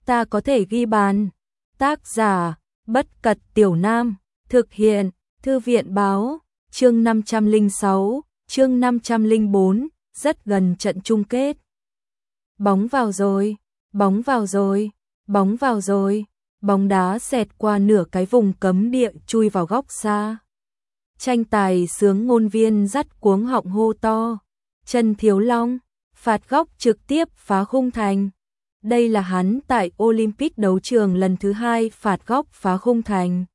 ta có thể ghi bàn. Tác giả, Bất Cật Tiểu Nam, thực hiện, Thư viện Báo, chương 506, chương 504, rất gần trận chung kết. Bóng vào rồi, bóng vào rồi, bóng vào rồi, bóng đá xẹt qua nửa cái vùng cấm địa chui vào góc xa. Tranh tài sướng ngôn viên dắt cuống họng hô to, Trần Thiếu Long, phạt góc trực tiếp phá khung thành. Đây là hắn tại Olympic đấu trường lần thứ 2 phạt góc phá khung thành.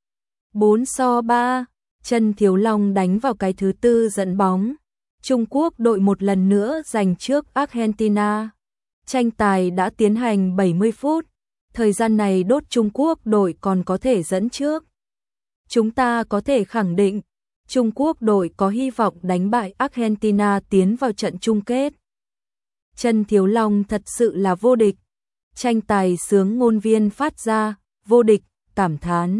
4-3, Trần Thiếu Long đánh vào cái thứ 4 dẫn bóng. Trung Quốc đội một lần nữa giành trước Argentina. Tranh tài đã tiến hành 70 phút. Thời gian này đốt Trung Quốc đội còn có thể dẫn trước. Chúng ta có thể khẳng định, Trung Quốc đội có hy vọng đánh bại Argentina tiến vào trận chung kết. Trần Thiếu Long thật sự là vô địch. Tranh tài sướng ngôn viên phát ra, vô địch, cảm thán.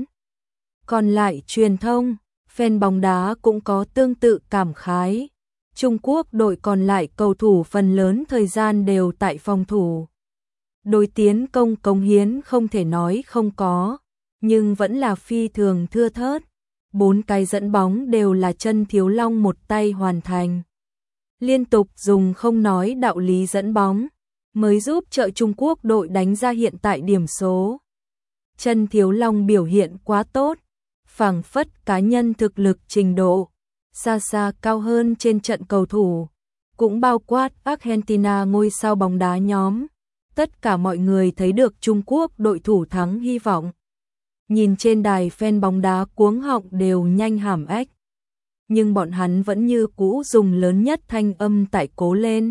Còn lại truyền thông, fan bóng đá cũng có tương tự cảm khái. Trung Quốc đội còn lại cầu thủ phần lớn thời gian đều tại phòng thủ. Đối tiến công cống hiến không thể nói không có, nhưng vẫn là phi thường thưa thớt. 4 cái dẫn bóng đều là Trần Thiếu Long một tay hoàn thành. Liên tục dùng không nói đạo lý dẫn bóng, mới giúp trợ Trung Quốc đội đánh ra hiện tại điểm số. Trần Thiếu Long biểu hiện quá tốt, phảng phất cá nhân thực lực trình độ xa xa cao hơn trên trận cầu thủ, cũng bao quát Argentina ngôi sao bóng đá nhóm. Tất cả mọi người thấy được Trung Quốc đội thủ thắng hy vọng. Nhìn trên đài fan bóng đá cuống họng đều nhanh hàm ếch. Nhưng bọn hắn vẫn như cũ dùng lớn nhất thanh âm tại cố lên.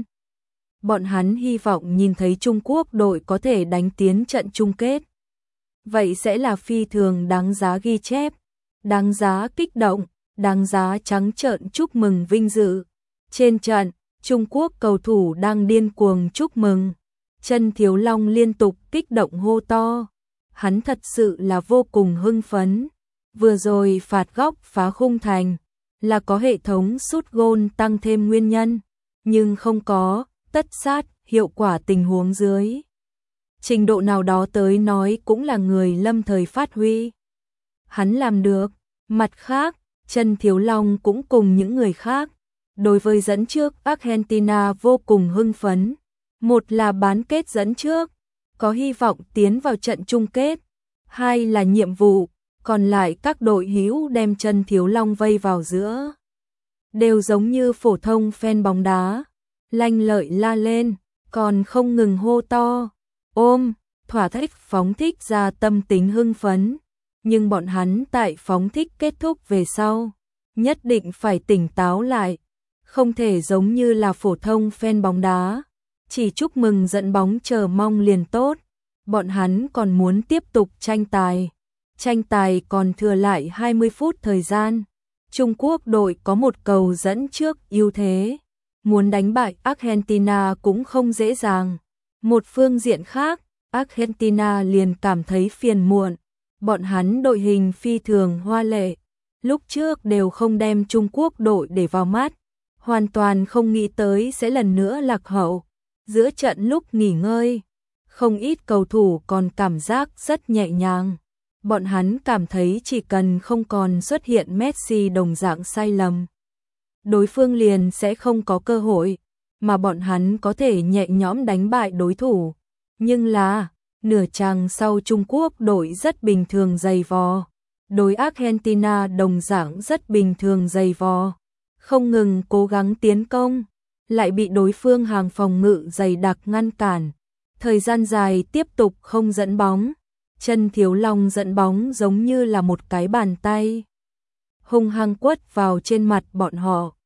Bọn hắn hy vọng nhìn thấy Trung Quốc đội có thể đánh tiến trận chung kết. Vậy sẽ là phi thường đáng giá ghi chép, đáng giá kích động, đáng giá trắng trợn chúc mừng vinh dự. Trên trận, Trung Quốc cầu thủ đang điên cuồng chúc mừng. Trần Thiếu Long liên tục kích động hô to. Hắn thật sự là vô cùng hưng phấn. Vừa rồi phạt góc phá khung thành là có hệ thống sút gôn tăng thêm nguyên nhân, nhưng không có tất sát hiệu quả tình huống dưới. Trình độ nào đó tới nói cũng là người lâm thời phát huy. Hắn làm được. Mặt khác, Trần Thiếu Long cũng cùng những người khác, đối với dẫn trước Argentina vô cùng hưng phấn. Một là bán kết dẫn trước, có hy vọng tiến vào trận chung kết. Hai là nhiệm vụ, còn lại các đội hữu đem Trần Thiếu Long vây vào giữa. Đều giống như phổ thông fan bóng đá, lanh lợi la lên, còn không ngừng hô to, ôm, thỏa thích phóng thích ra tâm tính hưng phấn. Nhưng bọn hắn tại phóng thích kết thúc về sau, nhất định phải tỉnh táo lại, không thể giống như là phổ thông fan bóng đá, chỉ chúc mừng dẫn bóng chờ mong liền tốt. Bọn hắn còn muốn tiếp tục tranh tài. Tranh tài còn thừa lại 20 phút thời gian. Trung Quốc đội có một cầu dẫn trước ưu thế. Muốn đánh bại Argentina cũng không dễ dàng. Một phương diện khác, Argentina liền cảm thấy phiền muộn. Bọn hắn đội hình phi thường hoa lệ. Lúc trước đều không đem Trung Quốc đội để vào mắt. Hoàn toàn không nghĩ tới sẽ lần nữa lạc hậu. Giữa trận lúc nghỉ ngơi, không ít cầu thủ còn cảm giác rất nhẹ nhàng. Bọn hắn cảm thấy chỉ cần không còn xuất hiện Messi đồng dạng sai lầm, đối phương liền sẽ không có cơ hội, mà bọn hắn có thể nhẹ nhõm đánh bại đối thủ. Nhưng là, nửa chặng sau Trung Quốc đội rất bình thường dày vò. Đối Argentina đồng dạng rất bình thường dày vò. Không ngừng cố gắng tiến công, lại bị đối phương hàng phòng ngự dày đặc ngăn cản. Thời gian dài tiếp tục không dẫn bóng. Trần Thiếu Long dẫn bóng giống như là một cái bàn tay hung hăng quất vào trên mặt bọn họ.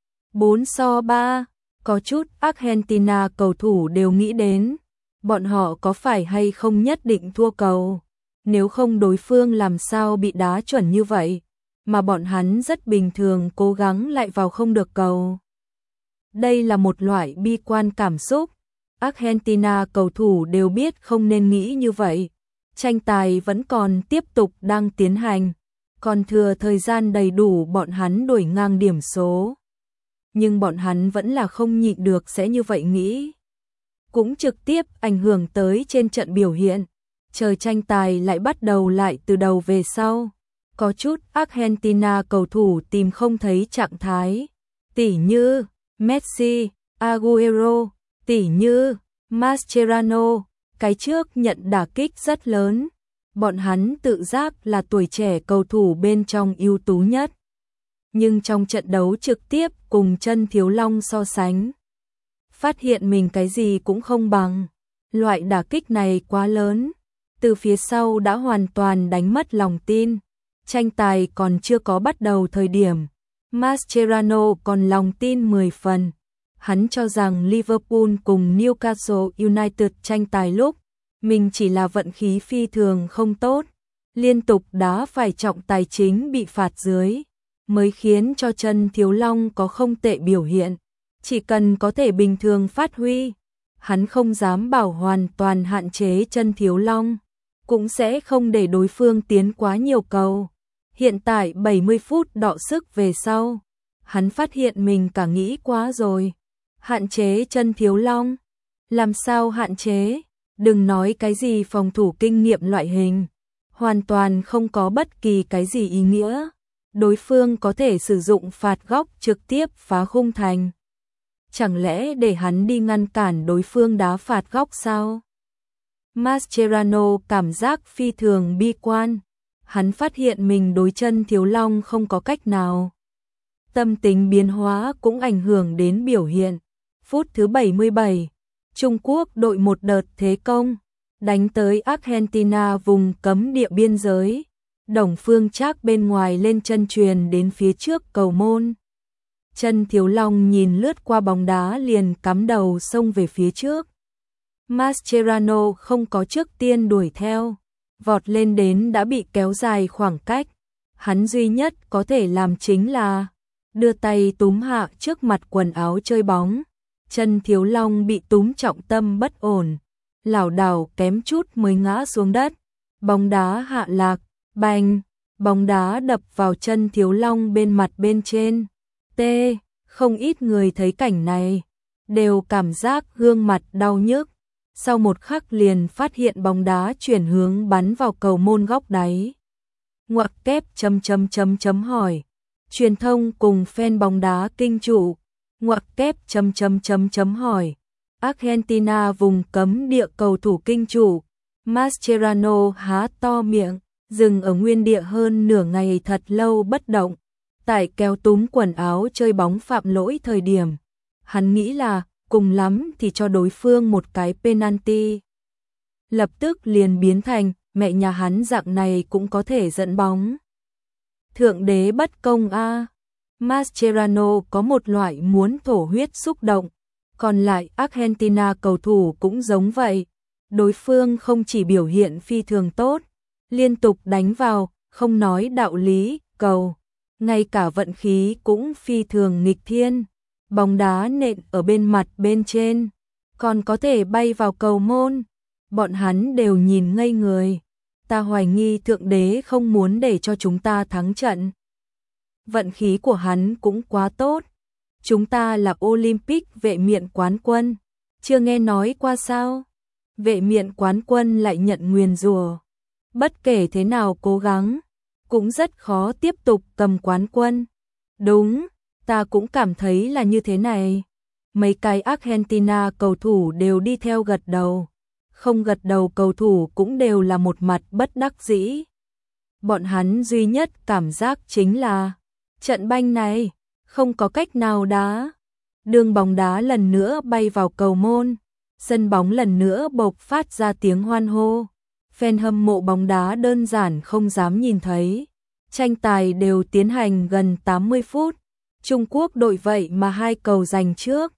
4-3, có chút Argentina cầu thủ đều nghĩ đến, bọn họ có phải hay không nhất định thua cầu. Nếu không đối phương làm sao bị đá chuẩn như vậy, mà bọn hắn rất bình thường cố gắng lại vào không được cầu. Đây là một loại bi quan cảm xúc. Argentina cầu thủ đều biết không nên nghĩ như vậy. Tranh tài vẫn còn tiếp tục đang tiến hành, còn thừa thời gian đầy đủ bọn hắn đuổi ngang điểm số. Nhưng bọn hắn vẫn là không nhịn được sẽ như vậy nghĩ. Cũng trực tiếp ảnh hưởng tới trên trận biểu hiện. chờ tranh tài lại bắt đầu lại từ đầu về sau. Có chút Argentina cầu thủ tìm không thấy trạng thái, tỉ như Messi, Agüero, tỉ như Mascherano, cái trước nhận đả kích rất lớn. Bọn hắn tự giác là tuổi trẻ cầu thủ bên trong ưu tú nhất. Nhưng trong trận đấu trực tiếp cùng Chân Thiếu Long so sánh, phát hiện mình cái gì cũng không bằng. Loại đả kích này quá lớn, từ phía sau đã hoàn toàn đánh mất lòng tin. Tranh tài còn chưa có bắt đầu thời điểm, Mascherano còn lòng tin 10 phần. Hắn cho rằng Liverpool cùng Newcastle United tranh tài lúc, mình chỉ là vận khí phi thường không tốt, liên tục đá phải trọng tài chính bị phạt dưới, mới khiến cho Chân Thiếu Long có không tệ biểu hiện. Chỉ cần có thể bình thường phát huy, hắn không dám bảo hoàn toàn hạn chế Chân Thiếu Long, cũng sẽ không để đối phương tiến quá nhiều cầu. Hiện tại 70 phút đọ sức về sau, hắn phát hiện mình cả nghĩ quá rồi. Hạn chế Chân Thiếu Long? Làm sao hạn chế? Đừng nói cái gì phòng thủ kinh nghiệm loại hình, hoàn toàn không có bất kỳ cái gì ý nghĩa. Đối phương có thể sử dụng phạt góc trực tiếp phá khung thành. Chẳng lẽ để hắn đi ngăn cản đối phương đá phạt góc sao? Mascherano cảm giác phi thường bi quan. Hắn phát hiện mình đối Chân Thiếu Long không có cách nào. Tâm tính biến hóa cũng ảnh hưởng đến biểu hiện. Phút thứ 77, Trung Quốc đội một đợt thế công, đánh tới Argentina vùng cấm địa biên giới. Đồng Phương Trác bên ngoài lên chân truyền đến phía trước cầu môn. Chân Thiếu Long nhìn lướt qua bóng đá liền cắm đầu xông về phía trước. Mascherano không có trước tiên đuổi theo, vọt lên đến đã bị kéo dài khoảng cách. Hắn duy nhất có thể làm chính là đưa tay túm hạ trước mặt quần áo chơi bóng. Chân Thiếu Long bị túm trọng tâm bất ổn, lảo đảo kém chút mới ngã xuống đất. Bóng đá hạ lạc, bành, bóng đá đập vào Chân Thiếu Long bên mặt bên trên. Không ít người thấy cảnh này, đều cảm giác gương mặt đau nhức. Sau một khắc liền phát hiện bóng đá chuyển hướng bắn vào cầu môn góc đáy. Ngoặc kép hỏi. Truyền thông cùng fan bóng đá kinh trụ. Ngoặc kép hỏi. Argentina vùng cấm địa cầu thủ kinh trụ. Mascherano há to miệng, dừng ở nguyên địa hơn nửa ngày thật lâu bất động. Tại kéo túm quần áo chơi bóng phạm lỗi thời điểm, hắn nghĩ là cùng lắm thì cho đối phương một cái penalty. Lập tức liền biến thành mẹ nhà hắn dạng này cũng có thể dẫn bóng. Thượng đế bất công a. Mascherano có một loại muốn thổ huyết xúc động, còn lại Argentina cầu thủ cũng giống vậy. Đối phương không chỉ biểu hiện phi thường tốt, liên tục đánh vào, không nói đạo lý, cầu, ngay cả vận khí cũng phi thường nghịch thiên. Bóng đá nện ở bên mặt bên trên, còn có thể bay vào cầu môn. Bọn hắn đều nhìn ngây người. Ta hoài nghi thượng đế không muốn để cho chúng ta thắng trận. Vận khí của hắn cũng quá tốt. Chúng ta là Olympic vệ miện quán quân. Chưa nghe nói qua sao? Vệ miện quán quân lại nhận nguyền rủa. Bất kể thế nào cố gắng, cũng rất khó tiếp tục cầm quán quân. Đúng, ta cũng cảm thấy là như thế này. Mấy cái Argentina cầu thủ đều đi theo gật đầu. Không gật đầu cầu thủ cũng đều là một mặt bất đắc dĩ. Bọn hắn duy nhất cảm giác chính là trận banh này không có cách nào đá. Đường bóng đá lần nữa bay vào cầu môn, sân bóng lần nữa bộc phát ra tiếng hoan hô. Fan hâm mộ bóng đá đơn giản không dám nhìn thấy. Tranh tài đều tiến hành gần 80 phút. Trung Quốc đội vậy mà 2 cầu giành trước.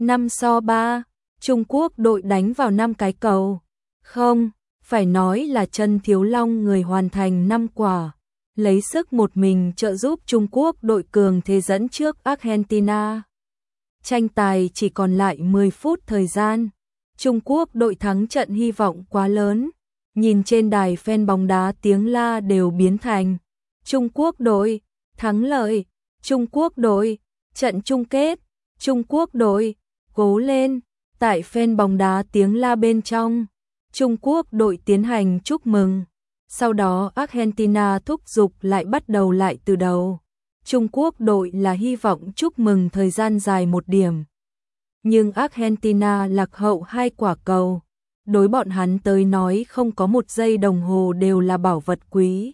5-3, Trung Quốc đội đánh vào 5 cái cầu. Không, phải nói là Chân Thiếu Long người hoàn thành 5 quả. Lấy sức một mình trợ giúp Trung Quốc đội cường thế dẫn trước Argentina. Tranh tài chỉ còn lại 10 phút thời gian. Trung Quốc đội thắng trận hy vọng quá lớn. Nhìn trên đài fan bóng đá tiếng la đều biến thành Trung Quốc đội, thắng lợi, Trung Quốc đội, trận chung kết, Trung Quốc đội, cố lên. Tại fan bóng đá tiếng la bên trong, Trung Quốc đội tiến hành chúc mừng. Sau đó Argentina thúc giục lại bắt đầu lại từ đầu. Trung Quốc đội là hy vọng chúc mừng thời gian dài một điểm. Nhưng Argentina lạc hậu 2 quả cầu. Đối bọn hắn tới nói không có 1 giây đồng hồ đều là bảo vật quý.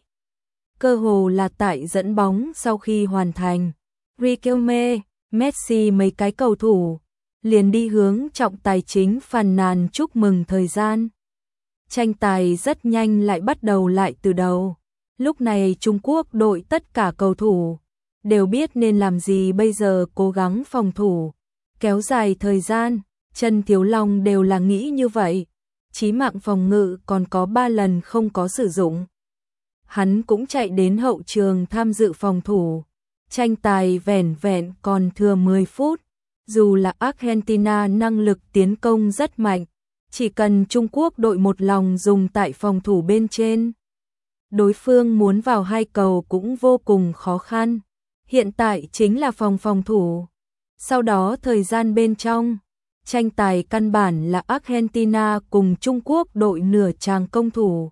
Cơ hồ là tại dẫn bóng sau khi hoàn thành. Riquelme, Messi mấy cái cầu thủ liền đi hướng trọng tài chính phàn nàn chúc mừng thời gian. Tranh tài rất nhanh lại bắt đầu lại từ đầu. Lúc này Trung Quốc đội tất cả cầu thủ đều biết nên làm gì bây giờ, cố gắng phòng thủ, kéo dài thời gian. Trần Thiếu Long đều là nghĩ như vậy. Chí mạng phòng ngự còn có 3 lần không có sử dụng. Hắn cũng chạy đến hậu trường tham dự phòng thủ. Tranh tài vẻn vẹn còn thừa 10 phút. Dù là Argentina năng lực tiến công rất mạnh, chỉ cần Trung Quốc đội một lòng dùng tại phòng thủ bên trên, đối phương muốn vào 2 cầu cũng vô cùng khó khăn. Hiện tại chính là phòng thủ. Sau đó thời gian bên trong, tranh tài căn bản là Argentina cùng Trung Quốc đội nửa tràng công thủ.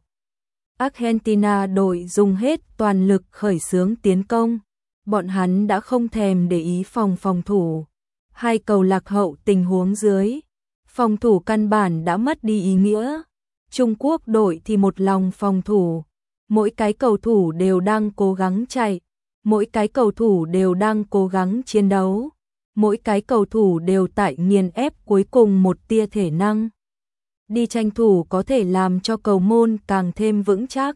Argentina đội dùng hết toàn lực khởi xướng tiến công. Bọn hắn đã không thèm để ý phòng thủ. 2 cầu lạc hậu tình huống dưới, phòng thủ căn bản đã mất đi ý nghĩa. Trung Quốc đội thì một lòng phòng thủ. Mỗi cái cầu thủ đều đang cố gắng chạy. Mỗi cái cầu thủ đều đang cố gắng chiến đấu. Mỗi cái cầu thủ đều tại nghiền ép cuối cùng một tia thể năng. Đi tranh thủ có thể làm cho cầu môn càng thêm vững chắc.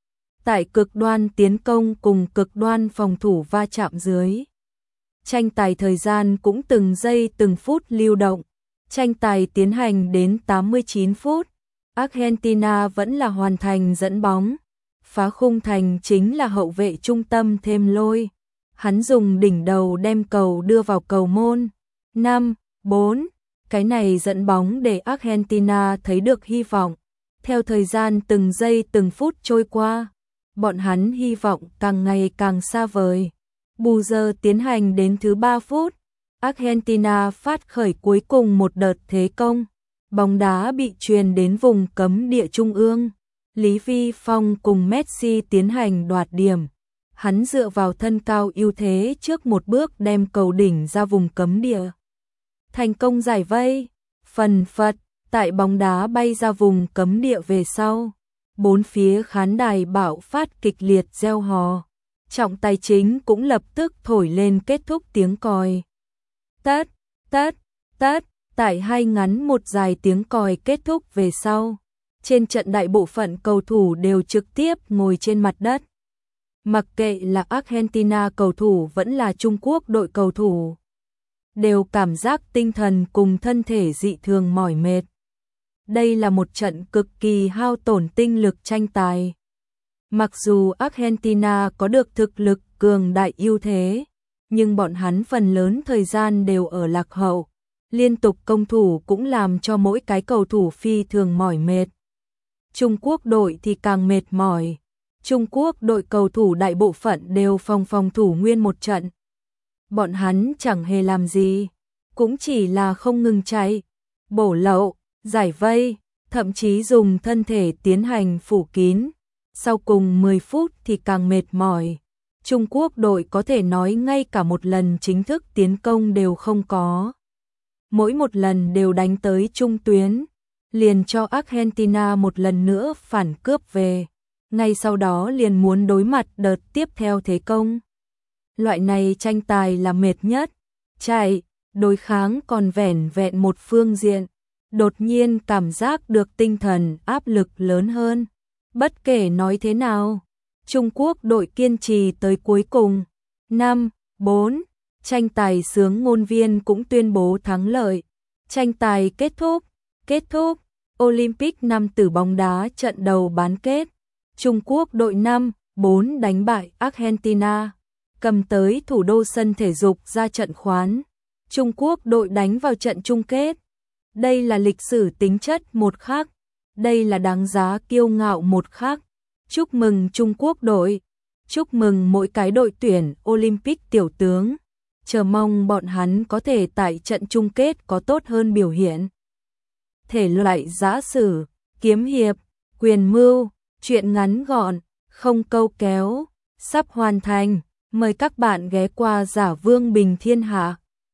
Tại cực đoan tiến công cùng cực đoan phòng thủ va chạm dưới, tranh tài thời gian cũng từng giây từng phút lưu động. Tranh tài tiến hành đến 89 phút. Argentina vẫn là hoàn thành dẫn bóng. Phá khung thành chính là hậu vệ trung tâm Thêm Lôi. Hắn dùng đỉnh đầu đem cầu đưa vào cầu môn. 5-4. Cái này dẫn bóng để Argentina thấy được hy vọng. Theo thời gian từng giây từng phút trôi qua, bọn hắn hy vọng càng ngày càng xa vời. Bù giờ tiến hành đến thứ 3 phút. Argentina phát khởi cuối cùng một đợt thế công. Bóng đá bị truyền đến vùng cấm địa trung ương. Lý Vi Phong cùng Messi tiến hành đoạt điểm. Hắn dựa vào thân cao ưu thế trước một bước đem cầu đỉnh ra vùng cấm địa. Thành công giải vây. Phần phật, tại bóng đá bay ra vùng cấm địa về sau, 4 phía khán đài bạo phát kịch liệt reo hò. Trọng tài chính cũng lập tức thổi lên kết thúc tiếng còi. Tát, tát, tát, tại 2 ngắn 1 dài tiếng còi kết thúc về sau. Trên trận đại bộ phận cầu thủ đều trực tiếp ngồi trên mặt đất. Mặc kệ là Argentina cầu thủ vẫn là Trung Quốc đội cầu thủ, đều cảm giác tinh thần cùng thân thể dị thường mỏi mệt. Đây là một trận cực kỳ hao tổn tinh lực tranh tài. Mặc dù Argentina có được thực lực cường đại ưu thế, nhưng bọn hắn phần lớn thời gian đều ở lạc hậu. Liên tục công thủ cũng làm cho mỗi cái cầu thủ phi thường mỏi mệt. Trung Quốc đội thì càng mệt mỏi. Trung Quốc đội cầu thủ đại bộ phận đều phòng thủ nguyên một trận. Bọn hắn chẳng hề làm gì, cũng chỉ là không ngừng chạy, bổ lậu, giải vây, thậm chí dùng thân thể tiến hành phủ kín. Sau cùng 10 phút thì càng mệt mỏi. Trung Quốc đội có thể nói ngay cả một lần chính thức tiến công đều không có. Mỗi một lần đều đánh tới trung tuyến, liền cho Argentina một lần nữa phản cướp về. Ngay sau đó liền muốn đối mặt đợt tiếp theo thế công. Loại này tranh tài là mệt nhất. Chạy, đối kháng còn vẻn vẹn một phương diện. Đột nhiên cảm giác được tinh thần áp lực lớn hơn. Bất kể nói thế nào, Trung Quốc đội kiên trì tới cuối cùng. 5-4, tranh tài xướng ngôn viên cũng tuyên bố thắng lợi. Tranh tài kết thúc, Olympic nam tử bóng đá trận đầu bán kết. Trung Quốc đội 5-4 đánh bại Argentina, cầm tới thủ đô sân thể dục ra trận khoán. Trung Quốc đội đánh vào trận chung kết. Đây là lịch sử tính chất một khác. Đây là đáng giá kiêu ngạo một khác. Chúc mừng Trung Quốc đội. Chúc mừng mỗi cái đội tuyển Olympic tiểu tướng. Chờ mong bọn hắn có thể tại trận chung kết có tốt hơn biểu hiện. Thể loại giả sử, kiếm hiệp, quyền mưu, truyện ngắn gọn, không câu kéo, sắp hoàn thành. Mời các bạn ghé qua Giả Vương Bình Thiên Hạ.